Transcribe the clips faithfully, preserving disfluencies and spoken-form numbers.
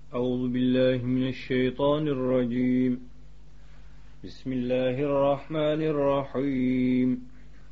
أعوذ بالله من الشيطان الرجيم. بسم الله الرحمن الرحيم.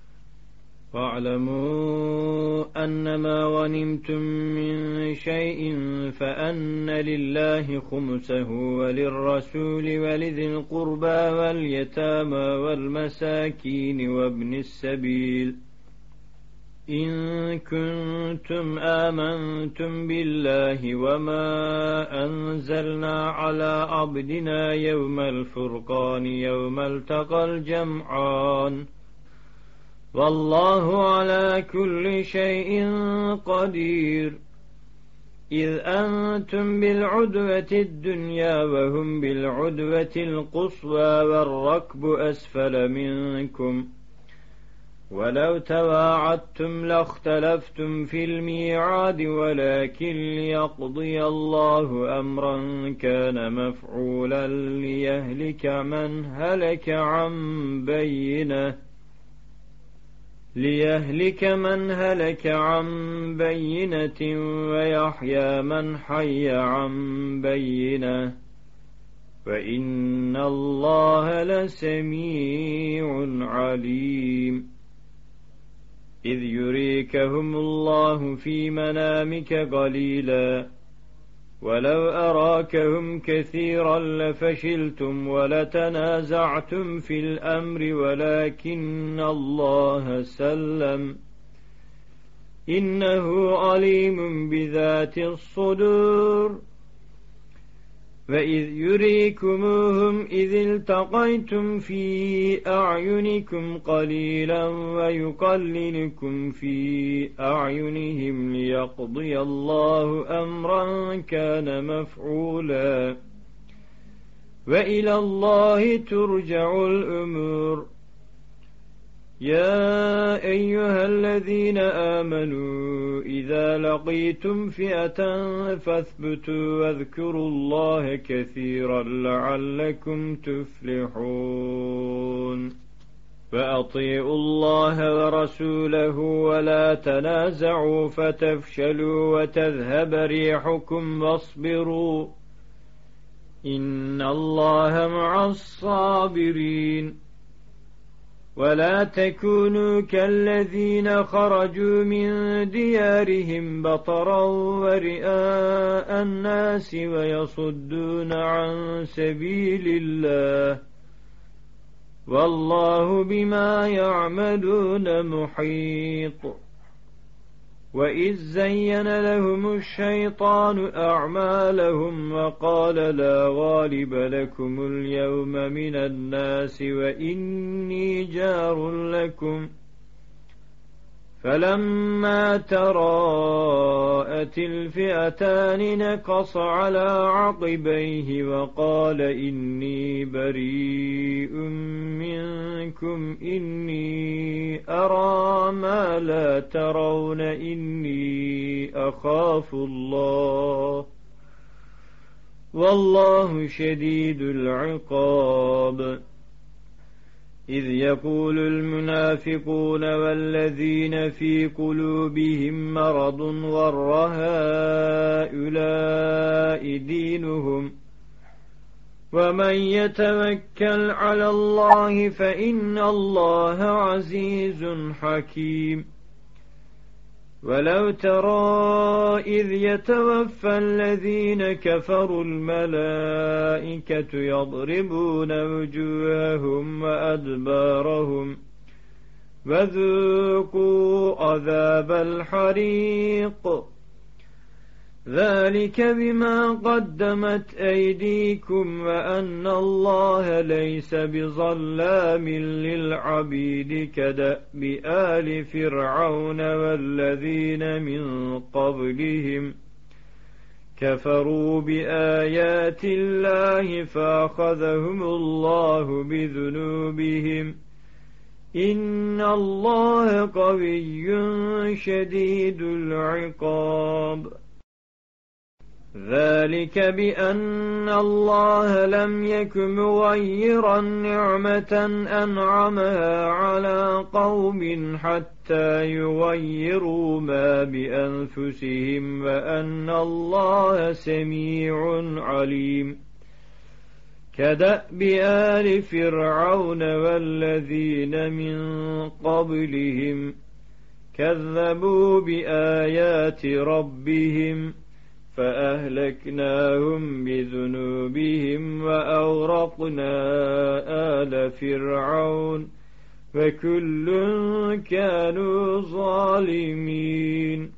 واعلموا أنما غنمتم من شيء فأن لله خمسه وللرسول ولذي القربى واليتامى والمساكين وابن السبيل إن كنتم آمنتم بالله وما أنزلنا على عبدنا يوم الفرقان يوم التقى الجمعان والله على كل شيء قدير. إذ أنتم بالعدوة الدنيا وهم بالعدوة القصوى والركب أسفل منكم ولو تواعدتم لاختلفتم في الميعاد ولكن ليقضي الله أمرا كان مفعولا ليهلك من هلك عن بينه ليهلك من هلك عن بينة ويحيى من حي عن بينة وإن الله لسميع عليم. إذ يريكهم الله في منامك قليلا ولو أراكهم كثيرا لفشلتم ولتنازعتم في الأمر ولكن الله سلم إنه عليم بذات الصدور. وإذ يريكموهم إذ التقيتم في أعينكم قليلا ويقللكم في أعينهم ليقضي الله أمرا كان مفعولا وإلى الله ترجع الأمور. يا أيها الذين آمنوا إذا لقيتم فئة فاثبتوا واذكروا الله كثيرا لعلكم تفلحون. فأطيعوا الله ورسوله ولا تنازعوا فتفشلوا وتذهب ريحكم واصبروا إن الله مع الصابرين. ولا تكونوا كالذين خرجوا من ديارهم بطرا ورئاء الناس ويصدون عن سبيل الله والله بما يعملون محيط. وإذ زين لهم الشيطان أعمالهم وقال لا غالب لكم اليوم من الناس وإني جار لكم فلما تراءت الفئتان نكص على عقبيه وقال إني بريء منكم إني أرى ما لا ترون إني أخاف الله والله شديد العقاب. إذ يقول المنافقون والذين في قلوبهم مرض غر هؤلاء دينهم ومن يتوكل على الله فإن الله عزيز حكيم. ولو ترى إذ يتوفى الذين كفروا الملائكة يضربون وجوههم وأدبارهم وذوقوا عذاب الحريق ذلك بما قدمت أيديكم وأن الله ليس بظلام للعبيد كدأب آل فرعون والذين من قبلهم كفروا بآيات الله فأخذهم الله بذنوبهم إن الله قوي شديد العقاب. ذلك بأن الله لم يك مغيرا نعمة أنعمها على قوم حتى يغيروا ما بأنفسهم وأن الله سميع عليم كدأب آل فرعون والذين من قبلهم كذبوا بآيات ربهم فأهلكناهم بذنوبهم وأغرقنا آل فرعون وكل كانوا ظالمين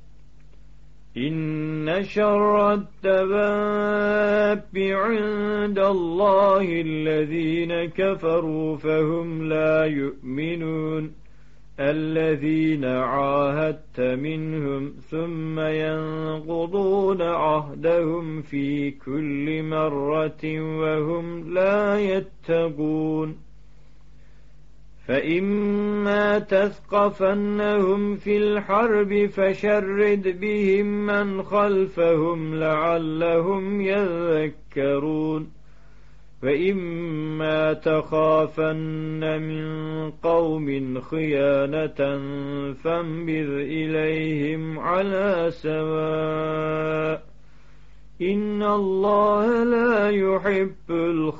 إن شر الدواب عند الله الذين كفروا فهم لا يؤمنون الذين عاهدت منهم ثم ينقضون عهدهم في كل مرة وهم لا يتقون فإما تثقفنهم في الحرب فشرد بهم من خلفهم لعلهم يذكرون وإما تخافن من قوم خيانة فانبذ إليهم على سواء إن الله لا يحب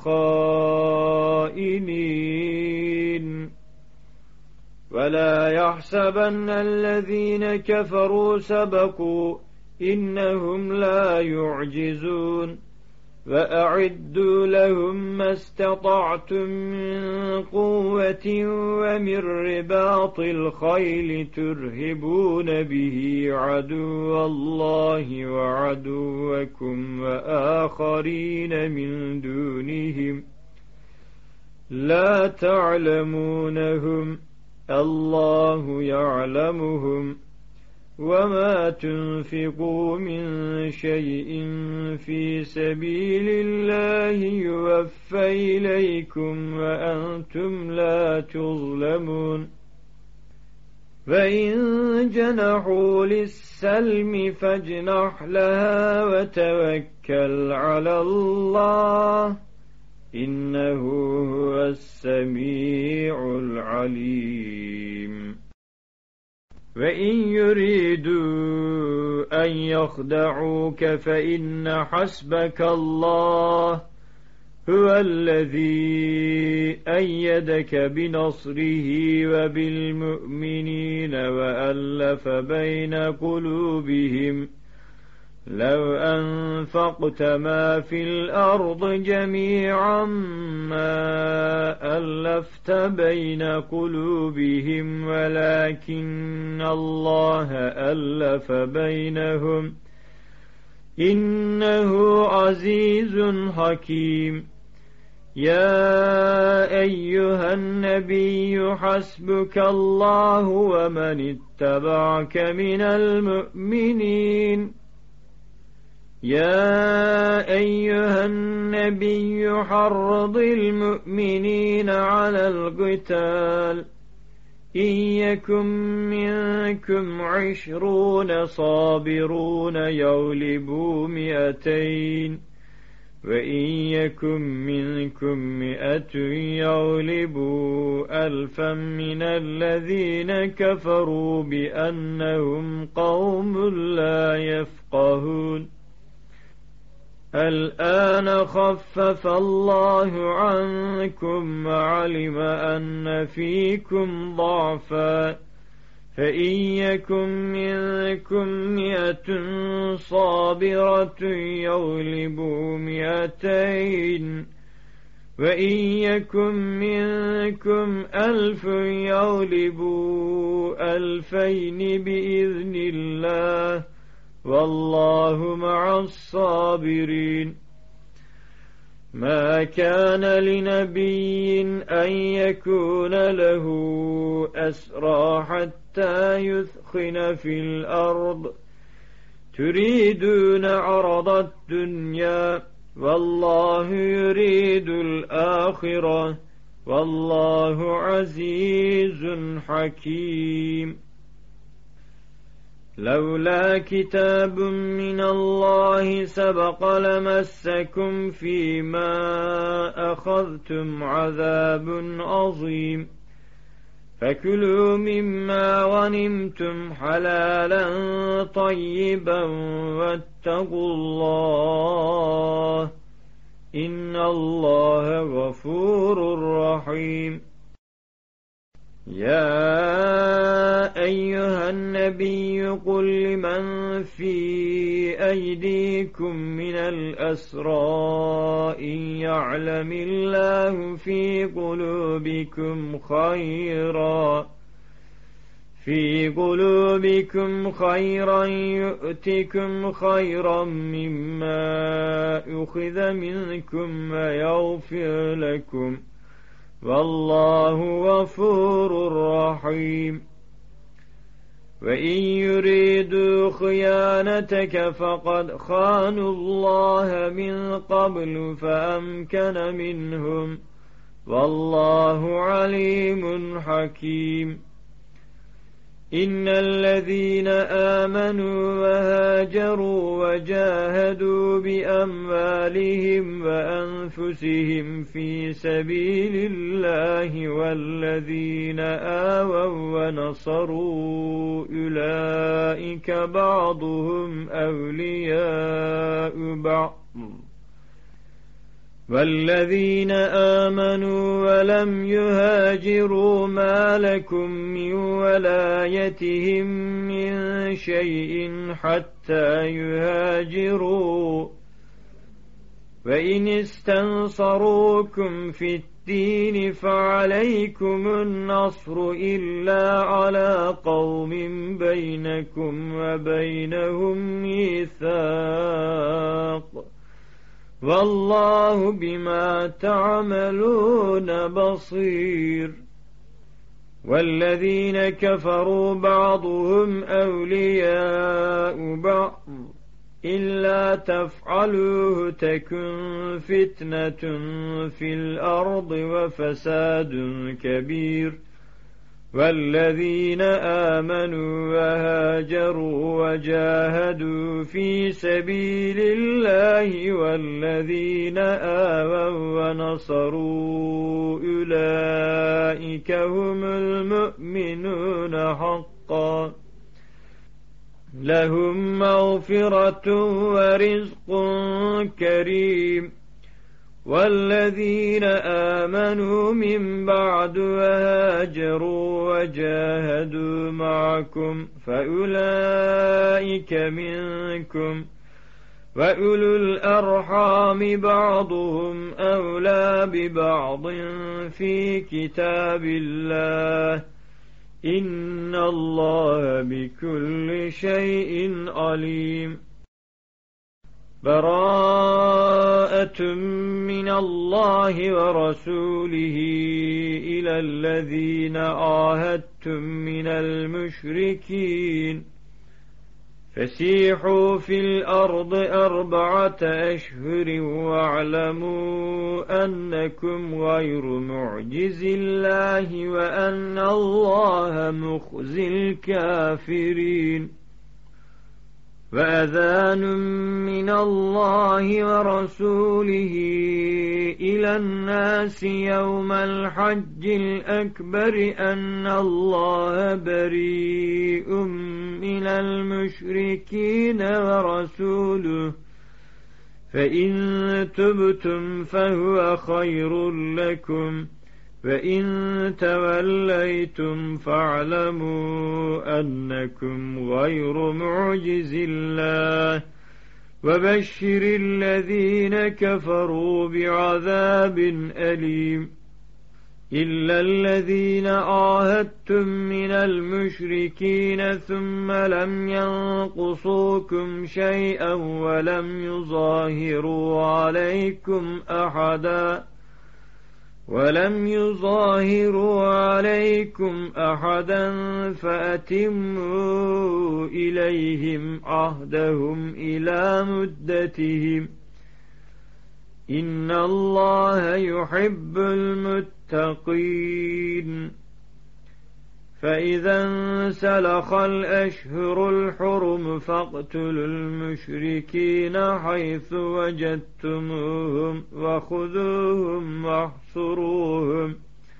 الخائنين ولا يحسبن الذين كفروا سبقوا إنهم لا يعجزون وأعدوا لهم ما استطعتم من قوة ومن رباط الخيل ترهبون به عدو الله وعدوكم وآخرين من دونهم لا تعلمونهم الله يعلمهم وما تنفقوا من شيء في سبيل الله يوفى إليكم وأنتم لا تظلمون وإن جنحوا للسلم فاجنح لها وتوكل على الله إنه هو السميع العليم وإن يريدوا أن يخدعوك فإن حسبك الله هو الذي أيدك بنصره وبالمؤمنين وألف بين قلوبهم لو أنفقت ما في الأرض جميعا ما ألفت بين قلوبهم ولكن الله ألف بينهم إنه عزيز حكيم يا أيها النبي حسبك الله ومن اتبعك من المؤمنين يا أيها النبي حرض المؤمنين على القتال إن يكن منكم عشرون صابرون يغلبوا مئتين وإن يكن منكم مئة يغلبوا ألفا من الذين كفروا بأنهم قوم لا يفقهون الآن خفف الله عنكم وعلم أن فيكم ضعفا فإن يكن منكم مئة صابرة يغلبوا مئتين وإن يكن منكم ألف يغلبوا ألفين بإذن الله والله مع الصابرين ما كان لنبي أن يكون له أسرى حتى يثخن في الأرض تريدون عرض الدنيا والله يريد الآخرة والله عزيز حكيم لولا كتاب من الله سبق لمسكم فيما أخذتم عذاب عظيم فكلوا مما غنمتم حلالا طيبا واتقوا الله إن الله غفور رحيم. يا أيها النبي قل لمن في أيديكم من الأسرى إن يعلم الله في قلوبكم خيرا في قلوبكم خيرا يؤتكم خيرا مما أخذ منكم ويغفر لكم والله غفور رحيم. وإن يريدوا خيانتك فقد خانوا الله من قبل فأمكن منهم والله عليم حكيم. إن الذين آمنوا وهاجروا وجاهدوا بأموالهم وأنفسهم في سبيل الله والذين آووا ونصروا أولئك بعضهم أولياء بعض والذين آمنوا ولم يهاجروا ما لكم من ولايتهم من شيء حتى يهاجروا وإن استنصروكم في الدين فعليكم النصر إلا على قوم بينكم وبينهم ميثاق والله بما تعملون بصير. والذين كفروا بعضهم أولياء بعض إلا تفعلوه تكن فتنة في الأرض وفساد كبير. والذين آمنوا وهاجروا وجاهدوا في سبيل الله والذين آووا ونصروا أولئك هم المؤمنون حقا لهم مغفرة ورزق كريم. والذين آمنوا من بعد وهاجروا وجاهدوا معكم فأولئك منكم وأولو الأرحام بعضهم أولى ببعض في كتاب الله إن الله بكل شيء عليم. براءة من الله ورسوله إلى الذين عاهدتم من المشركين فسيحوا في الأرض أربعة أشهر واعلموا أنكم غير معجز الله وأن الله مخزي الكافرين. وأذان من الله ورسوله إلى الناس يوم الحج الأكبر أن الله بريء من المشركين ورسوله فإن تبتم فهو خير لكم وإن توليتم فاعلموا أنكم غير معجز الله وبشر الذين كفروا بعذاب أليم. إلا الذين عاهدتم من المشركين ثم لم ينقصوكم شيئا ولم يظاهروا عليكم أحدا ولم يظاهروا عليكم أحدا فأتموا إليهم عهدهم إلى مدتهم إن الله يحب المتقين. فإذا انسلخ الأشهر الحرم فاقتلوا المشركين حيث وجدتموهم وخذوهم واحصروهم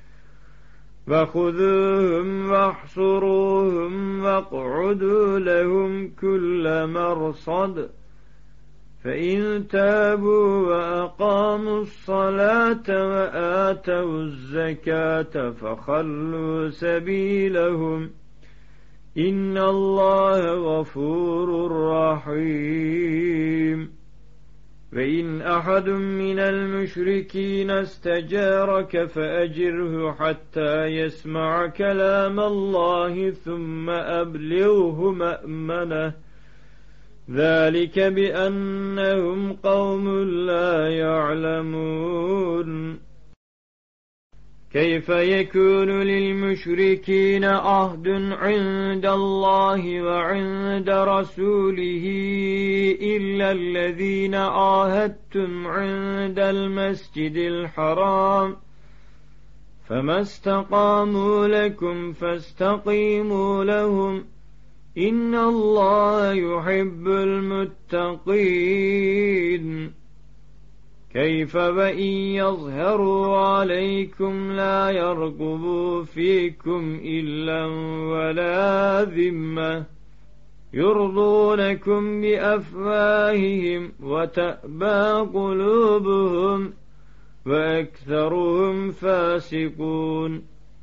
وخذوهم واحصروهم واقعدوا لهم كل مرصد فإن تابوا وأقاموا الصلاة وآتوا الزكاة فخلوا سبيلهم إن الله غفور رحيم. وإن أحد من المشركين استجارك فأجره حتى يسمع كلام الله ثم أبلغه مأمنه ذلك بأنهم قوم لا يعلمون. كيف يكون للمشركين عهد عند الله وعند رسوله إلا الذين عاهدتم عند المسجد الحرام فما استقاموا لكم فاستقيموا لهم إن الله يحب المتقين. كيف وإن يظهروا عليكم لا يرقبوا فيكم إلا ولا ذمة يرضونكم بأفواههم وتأبى قلوبهم وأكثرهم فاسقون.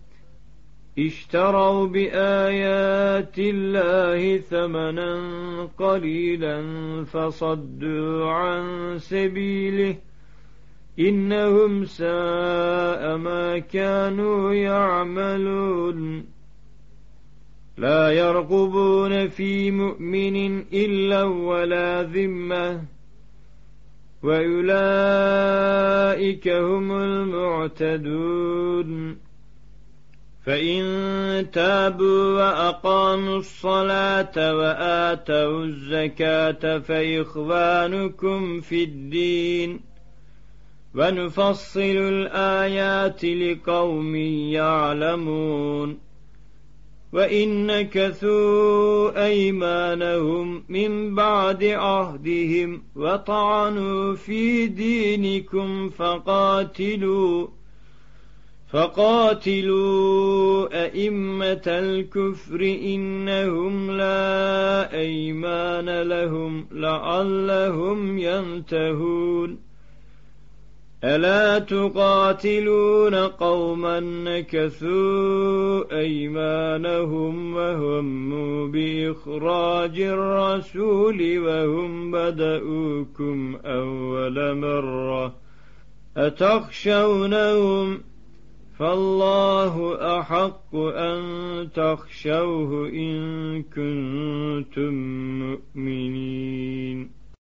اشتروا بآيات الله ثمنا قليلا فصدوا عن سبيله إنهم ساء ما كانوا يعملون. لا يرقبون في مؤمن إلا ولا ذمة وأولئك هم المعتدون. فإن تابوا وأقاموا الصلاة وآتوا الزكاة فإخوانكم في الدين ونفصل الآيات لقوم يعلمون. وإن نكثوا أيمانهم من بعد عهدهم وطعنوا في دينكم فقاتلوا فقاتلوا أئمة الكفر إنهم لا أيمان لهم لعلهم ينتهون. ألا تقاتلون قوما نكثوا أيمانهم وهموا بإخراج الرسول وهم بدؤوكم أول مرة أتخشونهم فالله أحق أن تخشوه إن كنتم مؤمنين.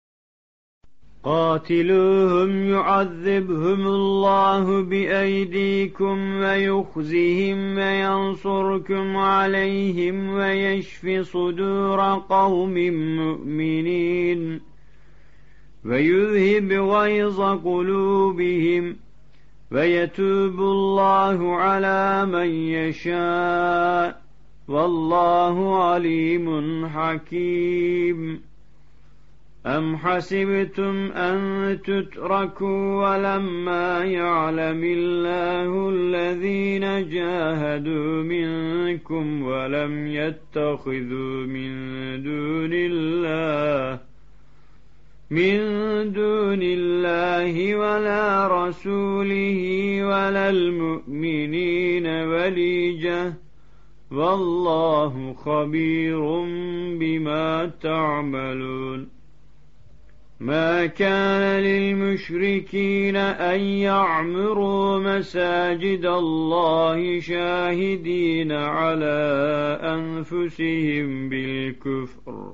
قاتلوهم يعذبهم الله بأيديكم ويخزهم وينصركم عليهم ويشف صدور قوم مؤمنين ويذهب غيظ قلوبهم ويتوب الله على من يشاء والله عليم حكيم. أم حسبتم أن تتركوا ولما يعلم الله الذين جاهدوا منكم ولم يتخذوا من دون الله من دون الله ولا رسوله ولا المؤمنين وليجة والله خبير بما تعملون. ما كان للمشركين أن يعمروا مساجد الله شاهدين على أنفسهم بالكفر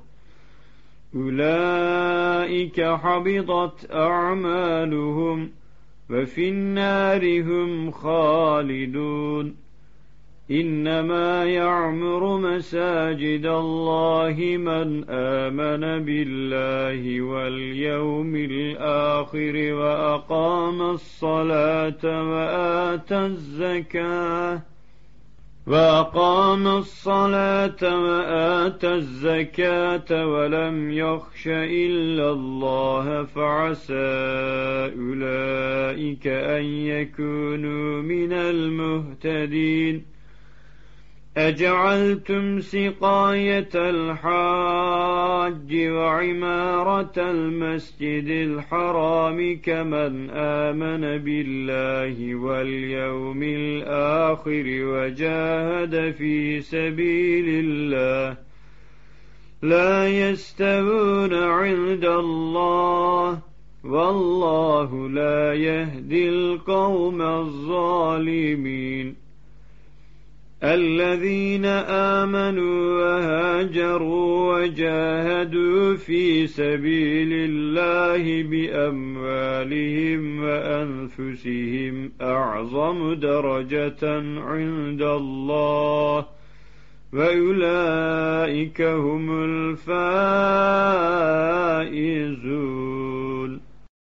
أولئك حبطت أعمالهم وفي النار هم خالدون. إنما يعمر مساجد الله من آمن بالله واليوم الآخر وأقام الصلاة وآتى الزكاة وأقام الصلاة وآتى الزكاة ولم يخش إلا الله فعسى أولئك أن يكونوا من المهتدين أجعلتم سقاية الحاج وعمارة المسجد الحرام كمن آمن بالله واليوم الآخر وجاهد في سبيل الله لا يستوون عند الله والله لا يهدي القوم الظالمين الذين آمنوا وهاجروا وجاهدوا في سبيل الله بأموالهم وأنفسهم أعظم درجة عند الله وأولئك هم الفائزون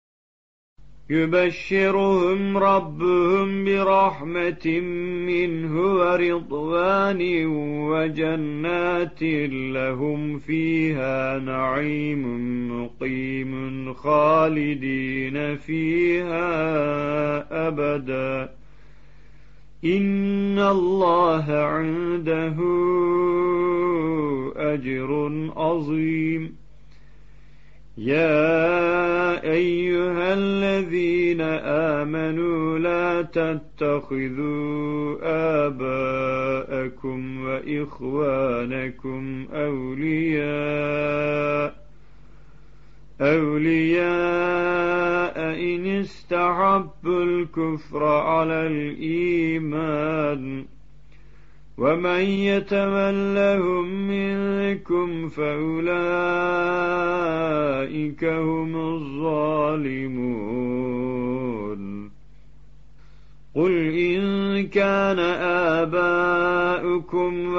يبشرهم ربهم برحمة منه ورضوان وجنات لهم فيها نعيم مقيم خالدين فيها أبدا إن الله عنده أجر عظيم يا أيها الذين آمنوا لا تتخذوا آباءكم وإخوانكم أولياء أولياء إن استحبوا الكفر على الإيمان ومن يتولهم منكم فأولئك هم الظالمون قل إن كان آباؤكم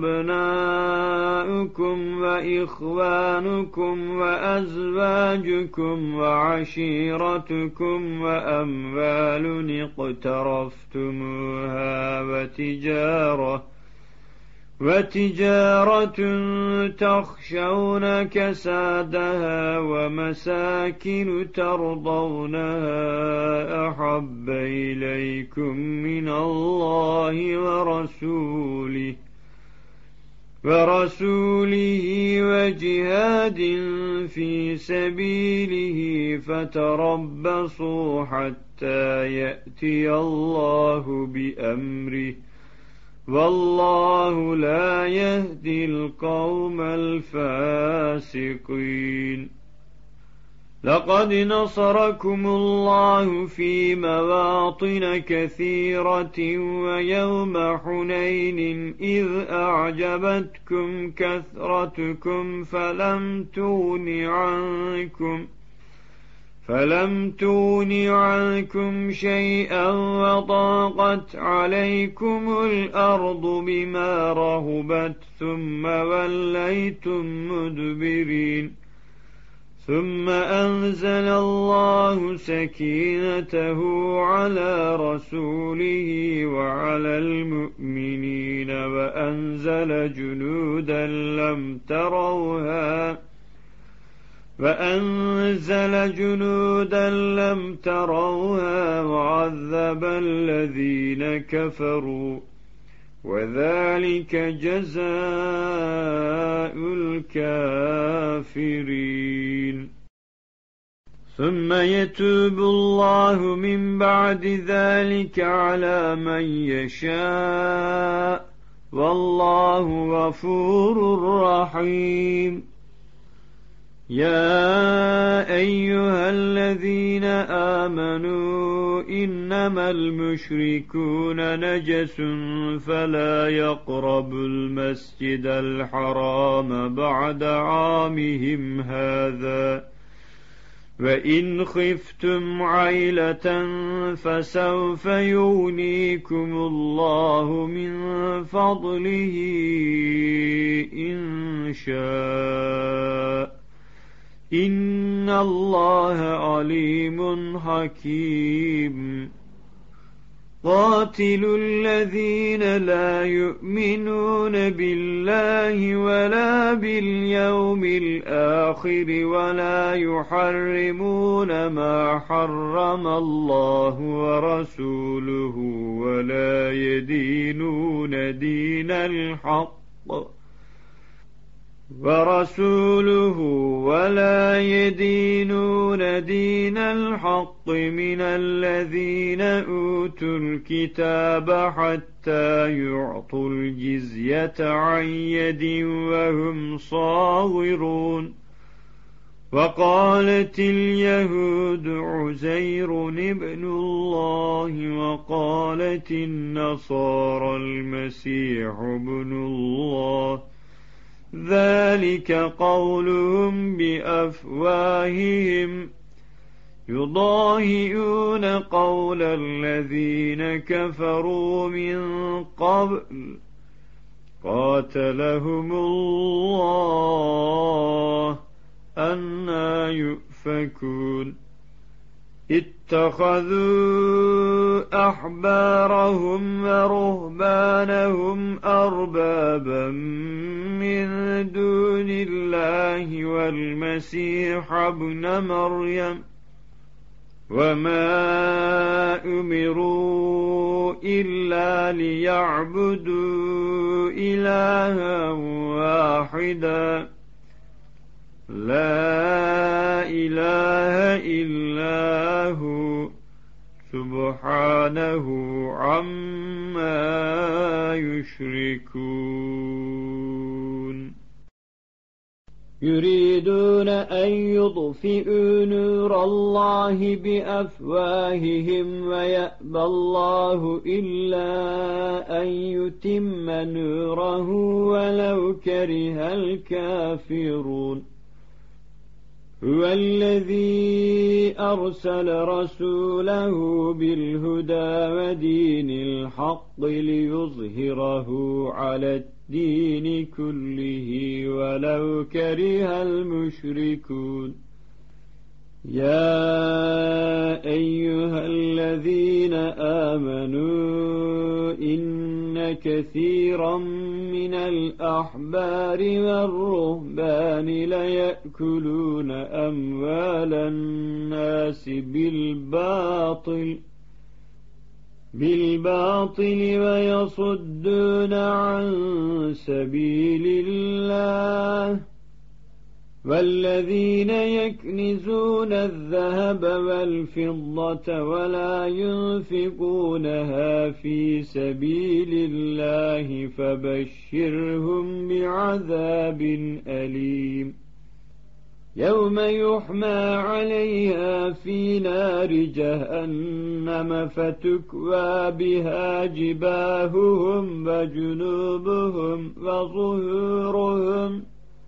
وأبناؤكم وإخوانكم وأزواجكم وعشيرتكم وأموال اقترفتموها وتجارة وتجارة تخشون كسادها ومساكن ترضونها أحب إليكم من الله ورسوله ورسوله وجهاد في سبيله فتربصوا حتى يأتي الله بأمره والله لا يهدي القوم الفاسقين لقد نصركم الله في مواطن كثيرة ويوم حنين إذ أعجبتكم كثرتكم فلم تغن عنكم فلم تغن عنكم شيئا وضاقت عليكم الأرض بما رهبت ثم وليتم مدبرين ثم أنزل الله سكينته على رسوله وعلى المؤمنين وأنزل جنودا لم تروها وأنزل جنودا لم تروها وعذب الذين كفروا وذلك جزاء الكافرين ثم يتوب الله من بعد ذلك على من يشاء والله غفور رحيم يا أيها الذين آمنوا إنما المشركون نجس فلا يقربوا المسجد الحرام بعد عامهم هذا وإن خفتم عيلة فسوف يغنيكم الله من فضله إن شاء إن الله عليم حكيم قاتلوا الذين لا يؤمنون بالله ولا باليوم الآخر ولا يحرمون ما حرم الله ورسوله ولا يدينون دين الحق ورسوله ولا يدينون دين الحق من الذين أوتوا الكتاب حتى يعطوا الجزية عن يد وهم صاغرون وقالت اليهود عزير ابن الله وقالت النصارى المسيح ابن الله ذلك قولهم بأفواههم يضاهئون قول الذين كفروا من قبل قاتلهم الله أنى يؤفكون اتخذوا أحبارهم ورهبانهم أربابا من دون الله والمسيح ابن مريم وما أمروا إلا ليعبدوا إلها واحدا لا إله إلا هو سبحانه عما يشركون يريدون أن يطفئوا نور الله بأفواههم ويأبى الله إلا أن يتم نوره ولو كره الكافرون هو الذي أرسل رسوله بالهدى ودين الحق ليظهره على الدين كله ولو كره المشركون يا أيها الذين آمنوا إن كثيرا من الأحبار والرهبان ليأكلون أموال الناس بالباطل بالباطل ويصدون عن سبيل الله والذين يكنزون الذهب والفضة ولا ينفقونها في سبيل الله فبشرهم بعذاب أليم يوم يحمى عليها في نار جهنم فتكوى بها جباههم وجنوبهم وظهورهم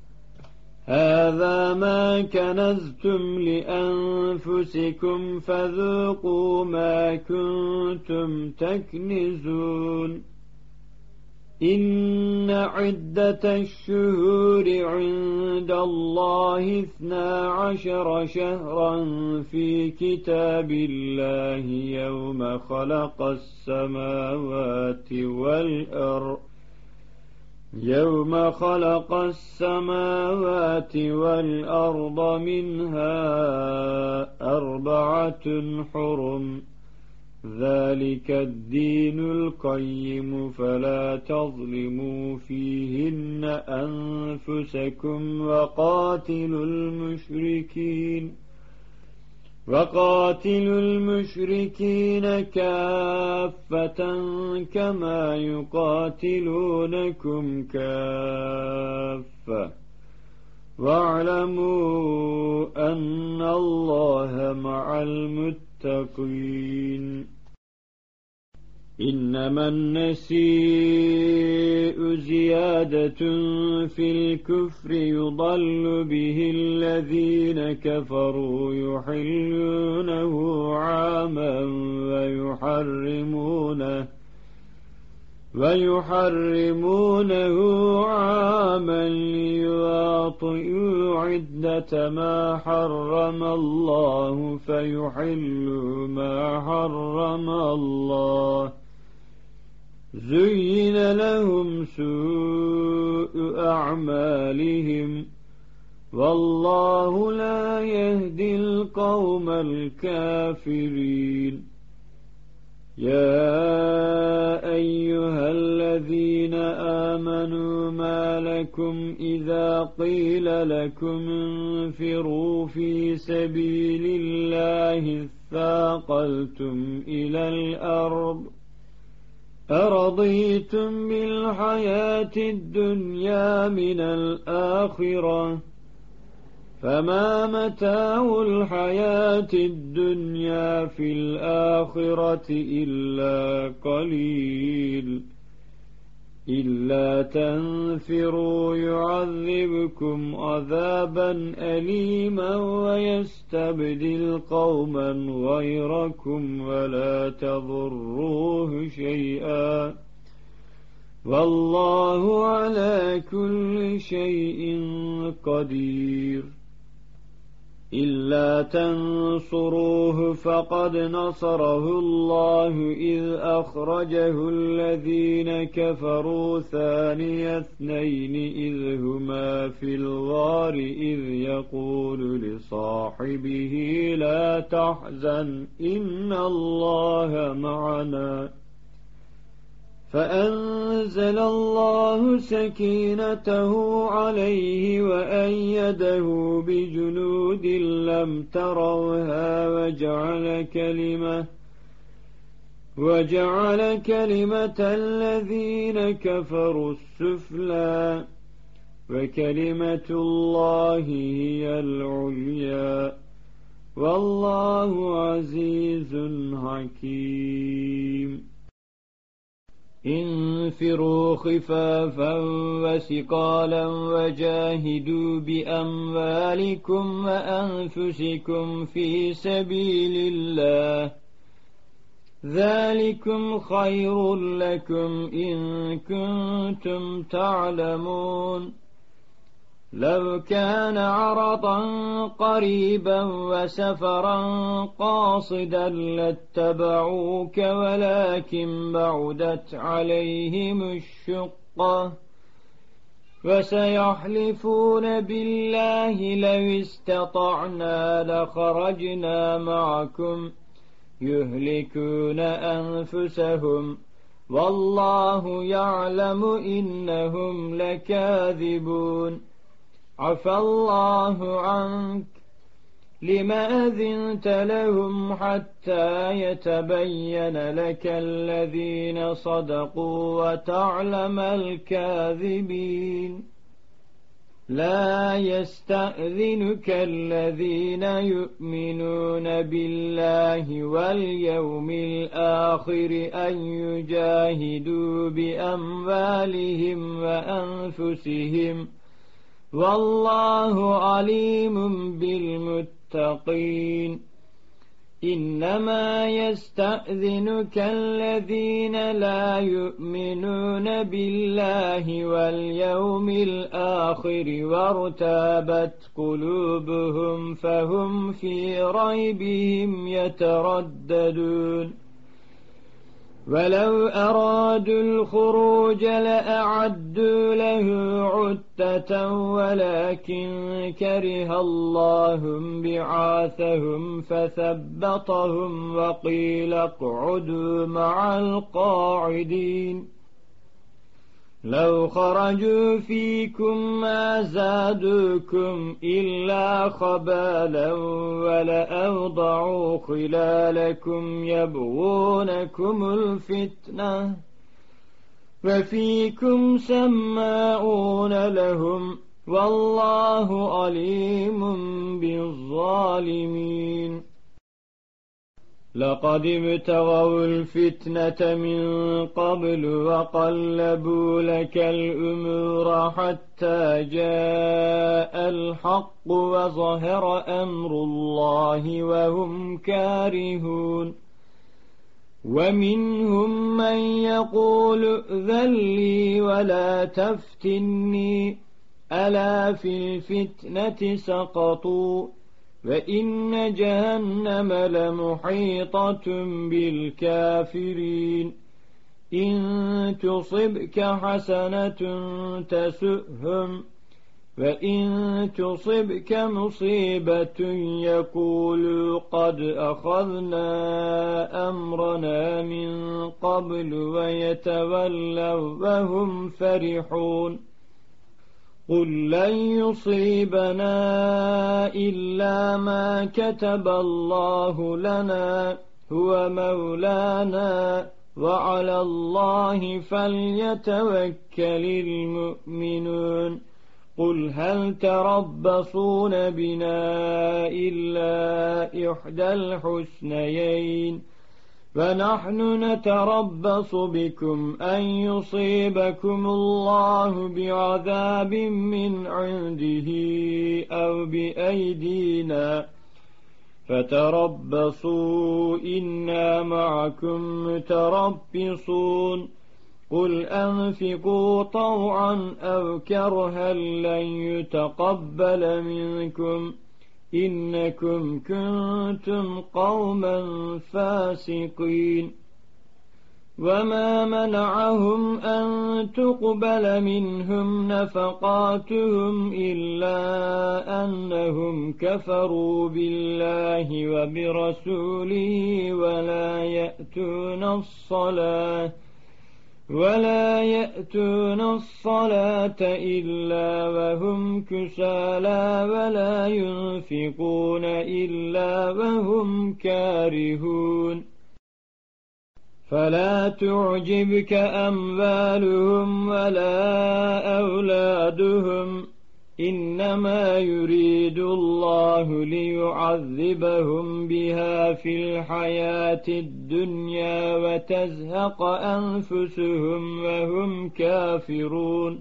هذا ما كنزتم لأنفسكم فذوقوا ما كنتم تكنزون إن عدة الشهور عند الله اثنا عشر شهرا في كتاب الله يوم خلق السماوات والأرض يوم خلق السماوات والأرض منها أربعة حرم ذلك الدين القيم فلا تظلموا فيهن أنفسكم وقاتلوا المشركين وقاتلوا المشركين كافة كما يقاتلونكم كافة واعلموا أن الله مع المتقين إنما النسيء زيادة في الكفر يضل به الذين كفروا يحلونه عاما ويحرمونه ويحرمونه عاما ليواطئوا عدة ما حرم الله فيحلوا ما حرم الله زين لهم سوء أعمالهم والله لا يهدي القوم الكافرين يا أيها الذين آمنوا ما لكم إذا قيل لكم انفروا في سبيل الله اثاقلتم إلى الأرض أرضيتم بالحياة الدنيا من الآخرة فما متاع الحياة الدنيا في الآخرة إلا قليل إلا تنفروا يعذبكم عذابا أليما ويستبدل قوما غيركم ولا تضروه شيئا والله على كل شيء قدير إلا تنصروه فقد نصره الله إذ أخرجه الذين كفروا ثاني اثنين إذ هما في الغار إذ يقول لصاحبه لا تحزن إن الله معنا فأنزل الله سكينته عليه وأيده بجنود لم تروها وجعل كلمة وجعل كلمة الذين كفروا السفلى وكلمة الله هي العليا والله عزيز حكيم انفروا خفافا وثقالا وجاهدوا بأموالكم وأنفسكم في سبيل الله ذلكم خير لكم إن كنتم تعلمون لو كان عرضا قريبا وسفرا قاصدا لاتبعوك ولكن بعدت عليهم الشقة وسيحلفون بالله لو استطعنا لخرجنا معكم يهلكون أنفسهم والله يعلم إنهم لكاذبون عفى الله عنك لما أذنت لهم حتى يتبين لك الذين صدقوا وتعلم الكاذبين لا يستأذنك الذين يؤمنون بالله واليوم الآخر أن يجاهدوا بأموالهم وأنفسهم والله عليم بالمتقين إنما يستأذنك الذين لا يؤمنون بالله واليوم الآخر وارتابت قلوبهم فهم في ريبهم يترددون ولو أرادوا الخروج لأعدوا له عدة ولكن كره الله بعاثهم فثبطهم وقيل اقعدوا مع القاعدين لو خرجوا فيكم ما زادوكم إلا خبالا ولأوضعوا خلالكم يبغونكم الفتنة وفيكم سماعون لهم والله عليم بالظالمين لقد ابتغوا الفتنة من قبل وقلبوا لك الأمور حتى جاء الحق وظهر أمر الله وهم كارهون ومنهم من يقول ائذن لي ولا تفتني ألا في الفتنة سقطوا وإن جهنم لمحيطة بالكافرين إن تصبك حسنة تسؤهم وإن تصبك مصيبة يقولوا قد أخذنا أمرنا من قبل ويتولوا وهم فرحون قل لن يصيبنا إلا ما كتب الله لنا هو مولانا وعلى الله فليتوكل المؤمنون قل هل تربصون بنا إلا إحدى الحسنيين فنحن نتربص بكم أن يصيبكم الله بعذاب من عنده أو بأيدينا فتربصوا إنا معكم متربصون قل أنفقوا طوعا أو كرها لن يتقبل منكم إنكم كنتم قوما فاسقين وما منعهم أن تقبل منهم نفقاتهم إلا أنهم كفروا بالله وبرسوله ولا يأتون الصلاة ولا يأتون الصلاة إلا وهم كسالى ولا ينفقون إلا وهم كارهون فلا تعجبك أموالهم ولا أولادهم إنما يريد الله ليعذبهم بها في الحياة الدنيا وتزهق أنفسهم وهم كافرون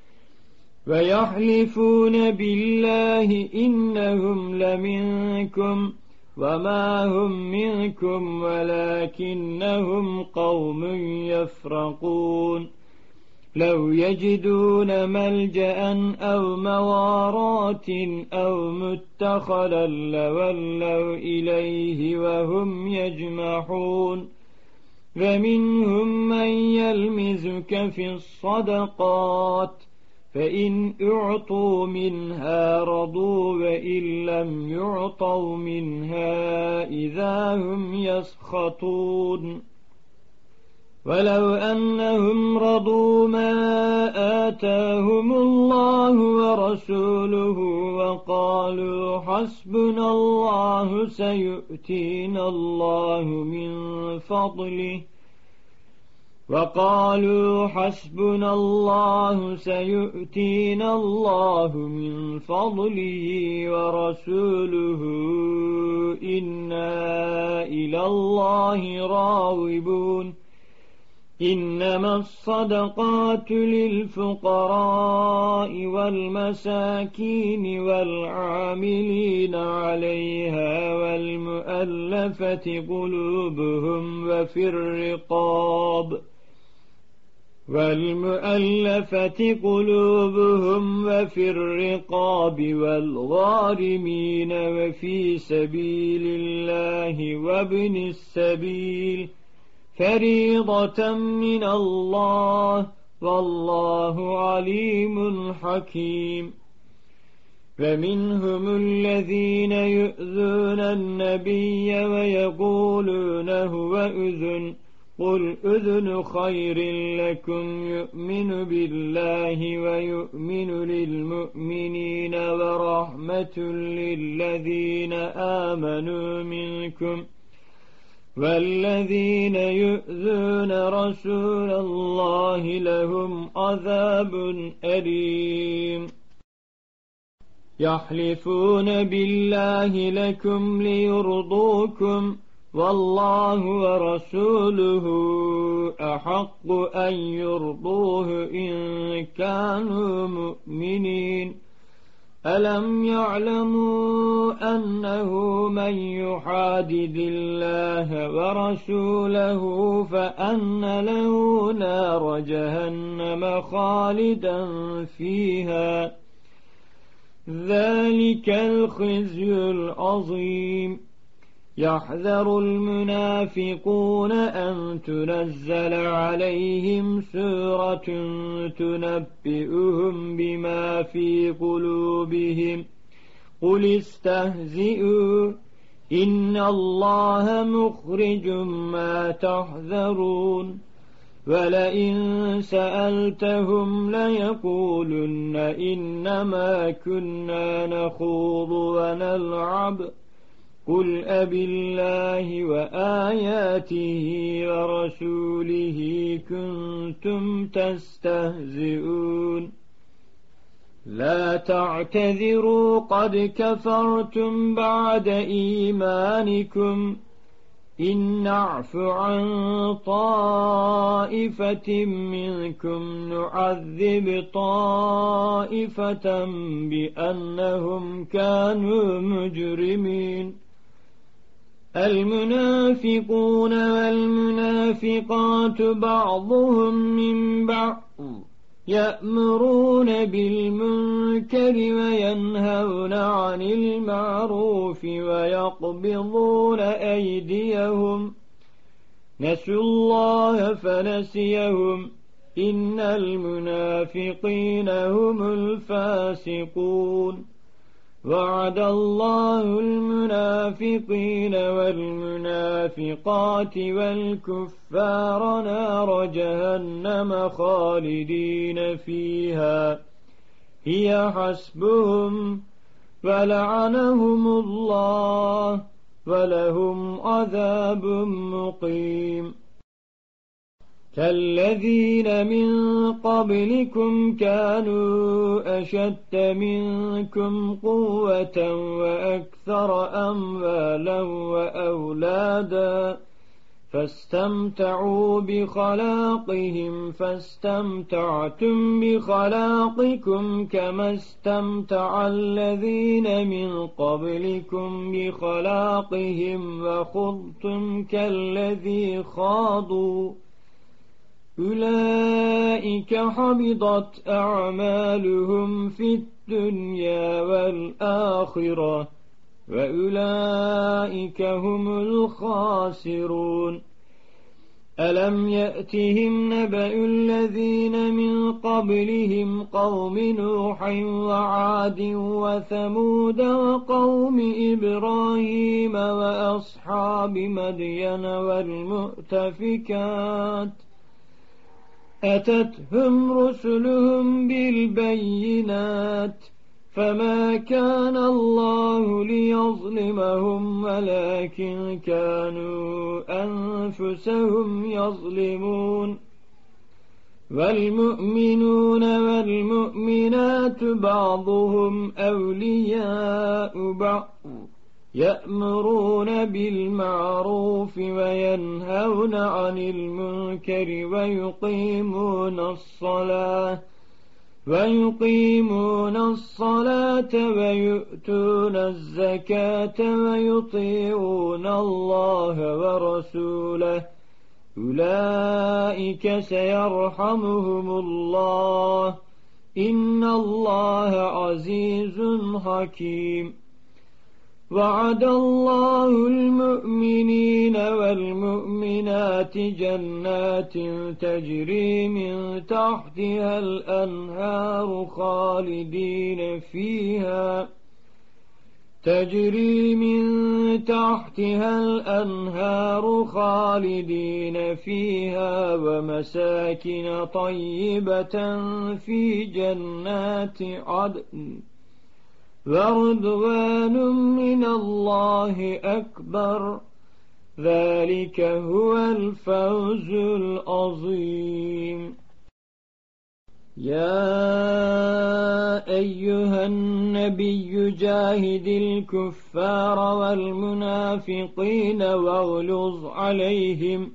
ويحلفون بالله إنهم لمنكم وما هم منكم ولكنهم قوم يفرقون لو يجدون ملجأ أو مغارات أو متخلا لولوا إليه وهم يجمحون ومنهم من يلمزك في الصدقات فإن أعطوا منها رضوا وإن لم يعطوا منها إذا هم يسخطون ولو أنهم رضوا ما آتاهم الله ورسوله وقالوا حسبنا الله سيؤتينا الله من فضله وقالوا حسبنا الله سيؤتينا الله من فضله ورسوله إنا إلى الله راغبون إنما الصدقات للفقراء والمساكين والعاملين عليها والمؤلفة قلوبهم وفي الرقاب والمؤلفة قلوبهم وفي الرقاب والغارمين وفي سبيل الله وابن السبيل فريضة من الله والله عليم حكيم فمنهم الذين يؤذون النبي ويقولون هو أذن قل أذن خير لكم يؤمن بالله ويؤمن للمؤمنين ورحمة للذين آمنوا منكم والذين يؤذون رسول الله لهم عذاب أليم يحلفون بالله لكم ليرضوكم والله ورسوله أحق أن يرضوه إن كانوا مؤمنين ألم يعلموا أنه من يحادد الله ورسوله فأن له نار جهنم خالدا فيها ذلك الخزي العظيم يحذر المنافقون أن تنزل عليهم سورة تنبئهم بما في قلوبهم قل استهزئوا إن الله مخرج ما تحذرون ولئن سألتهم ليقولن إنما كنا نخوض ونلعب قل أبالله وآياته ورسوله كنتم تستهزئون لا تعتذروا قد كفرتم بعد إيمانكم إن نعف عن طائفة منكم نعذب طائفة بأنهم كانوا مجرمين المنافقون والمنافقات بعضهم من بعض يأمرون بالمنكر وينهون عن المعروف ويقبضون أيديهم نسوا الله فنسيهم إن المنافقين هم الفاسقون وعد الله المنافقين والمنافقات والكفار نار جهنم خالدين فيها هي حسبهم ولعنهم الله ولهم عذاب مقيم كالذين من قبلكم كانوا أشد منكم قوة وأكثر أموالا وأولادا فاستمتعوا بخلاقهم فاستمتعتم بخلاقكم كما استمتع الذين من قبلكم بخلاقهم وخضتم كالذي خاضوا أولئك حبطت أعمالهم في الدنيا والآخرة وأولئك هم الخاسرون ألم يأتهم نبأ الذين من قبلهم قوم نوح وعاد وثمود وقوم إبراهيم وأصحاب مدين والمؤتفكات أتتهم رسلهم بالبينات فما كان الله ليظلمهم ولكن كانوا أنفسهم يظلمون والمؤمنون والمؤمنات بعضهم أولياء بعض يأمرون بالمعروف وينهون عن المنكر ويقيمون الصلاة ويقيمون الصلاة ويؤتون الزكاة ويطيعون الله ورسوله أولئك سيرحمهم الله إن الله عزيز حكيم وعد الله المؤمنين والمؤمنات جنات تجري من تحتها الأنهار خالدين فيها تجري من تحتها الأنهار خالدين فيها ومساكن طيبة في جنات عدن ورضوان من الله أكبر ذلك هو الفوز العظيم يا أيها النبي جاهد الكفار والمنافقين واغلظ عليهم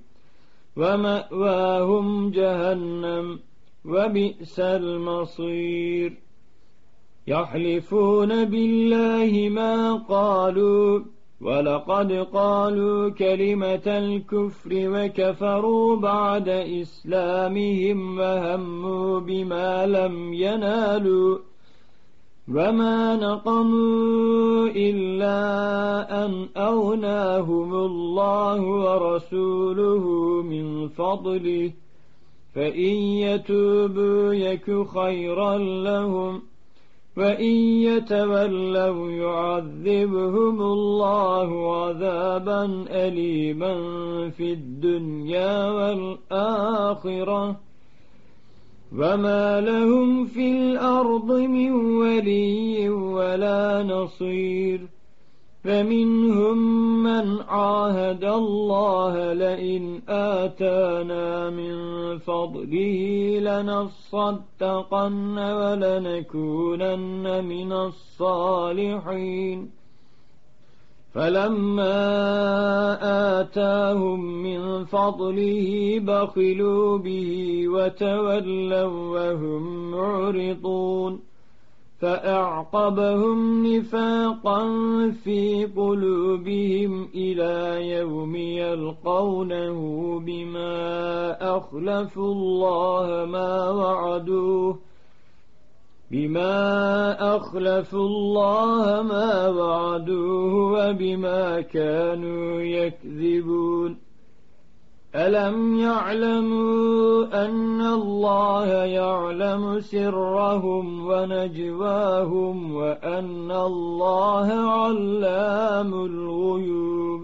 ومأواهم جهنم وبئس المصير يحلفون بالله ما قالوا ولقد قالوا كلمة الكفر وكفروا بعد إسلامهم وهموا بما لم ينالوا وما نقموا إلا أن أغناهم الله ورسوله من فضله فإن يتوبوا يك خيرا لهم وإن يتولوا يعذبهم الله عذابا أليما في الدنيا والآخرة وما لهم في الأرض من ولي ولا نصير فمنهم من عاهد الله لئن آتانا من فضله لنصدقن ولنكونن من الصالحين فلما آتاهم من فضله بخلوا به وتولوا وهم معرضون فأعقبهم نفاقا في قلوبهم إلى يوم يلقونه بما أخلفوا الله ما وعدوه بما أخلفوا الله ما وعدوه وبما كانوا يكذبون ألم يعلموا أن الله يعلم سرهم ونجواهم وأن الله علام الغيوب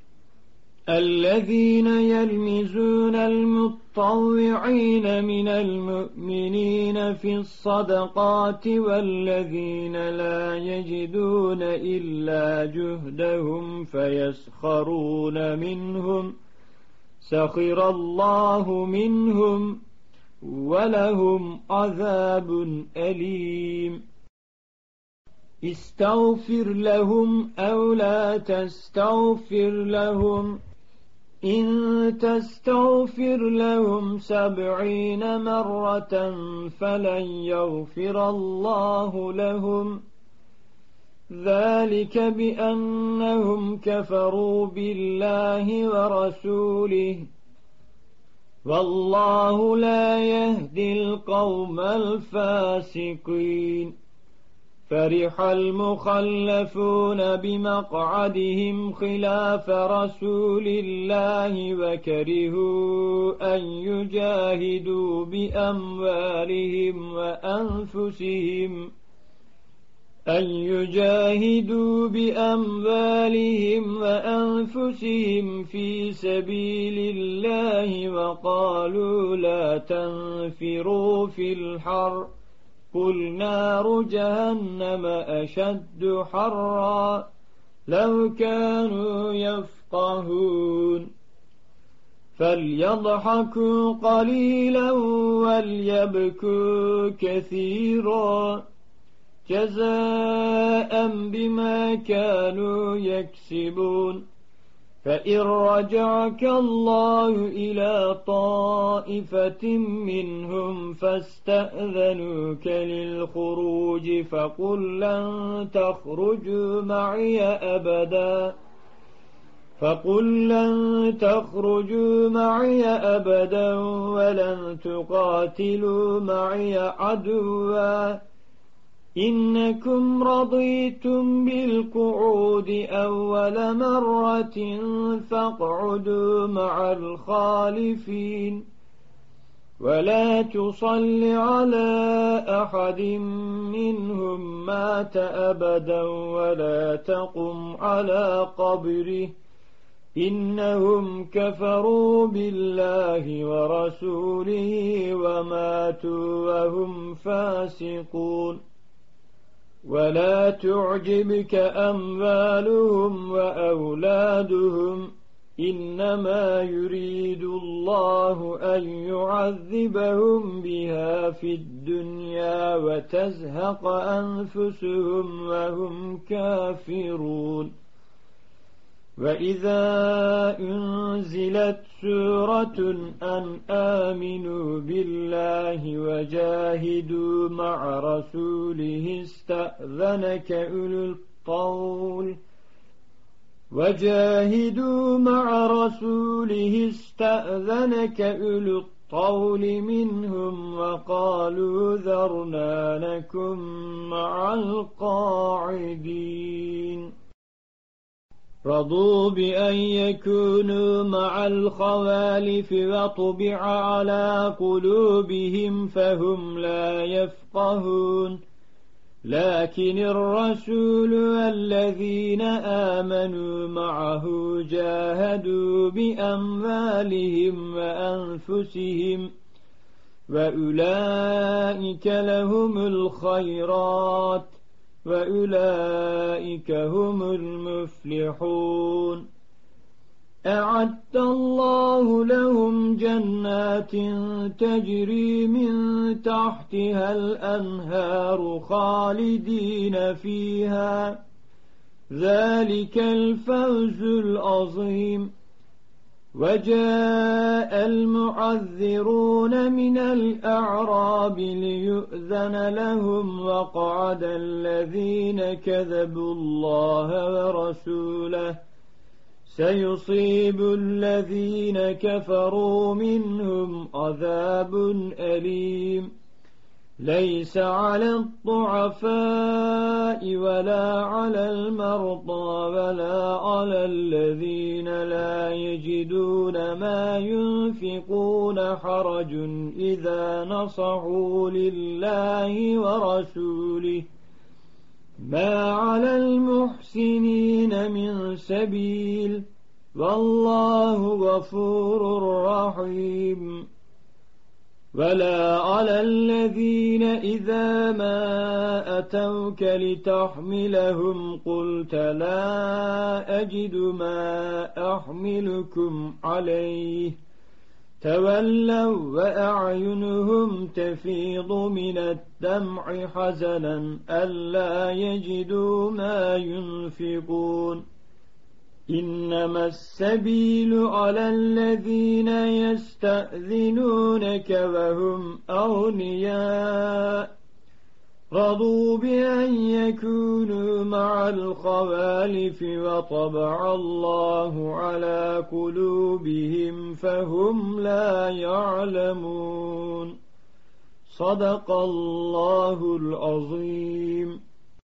الذين يلمزون المطوعين من المؤمنين في الصدقات والذين لا يجدون إلا جهدهم فيسخرون منهم سخر الله منهم ولهم عذاب أليم استغفر لهم أو لا تستغفر لهم إن تستغفر لهم سبعين مرة فلن يغفر الله لهم ذلك بأنهم كفروا بالله ورسوله والله لا يهدي القوم الفاسقين فرح المخلفون بمقعدهم خلاف رسول الله وكرهوا أن يجاهدوا بأموالهم وأنفسهم أن يجاهدوا بأموالهم وأنفسهم في سبيل الله وقالوا لا تنفروا في الحر قل نار جهنم أشد حرا لو كانوا يفقهون فليضحكوا قليلا وليبكوا كثيرا جزاء بما كانوا يكسبون فإن رجعك الله إلى طائفة منهم فاستأذنوك للخروج فقل لن تخرجوا معي أبدا فقل لن تخرجوا معي أبدا ولن تقاتلوا معي عدوا إنكم رضيتم بالقعود أول مرة فاقعدوا مع الخالفين ولا تصل على أحد منهم مات أبدا ولا تقم على قبره إنهم كفروا بالله ورسوله وماتوا وهم فاسقون ولا تعجبك أموالهم وأولادهم إنما يريد الله أن يعذبهم بها في الدنيا وتزهق أنفسهم وهم كافرون وإذا أنزلت سورة أن آمنوا بالله وجاهدوا مع رسوله استأذنك أولو الطول وجاهدوا مع رسوله استأذنك أولو الطول منهم وقالوا ذرنا لكم مع القاعدين رضوا بأن يكونوا مع الخوالف وطبع على قلوبهم فهم لا يفقهون لكن الرسول والذين آمنوا معه جاهدوا بأموالهم وأنفسهم وأولئك لهم الخيرات وأولئك هم المفلحون أعد الله لهم جنات تجري من تحتها الأنهار خالدين فيها ذلك الفوز العظيم وجاء المعذرون من الأعراب ليؤذن لهم وقعد الذين كذبوا الله ورسوله سيصيب الذين كفروا منهم عذاب أليم ليس على الضعفاء ولا على المرضى ولا على الذين لا يجدون ما ينفقون حرج إذا نصحوا لله ورسوله ما على المحسنين من سبيل والله غفور رحيم ولا على الذين إذا ما أتوك لتحملهم قلت لا أجد ما أحملكم عليه تولوا وأعينهم تفيض من الدمع حزنا ألا يجدوا ما ينفقون إنما السبيل على الذين يستأذنونك وهم أغنياء رضوا بأن يكونوا مع الخوالف وطبع الله على قلوبهم فهم لا يعلمون صدق الله العظيم.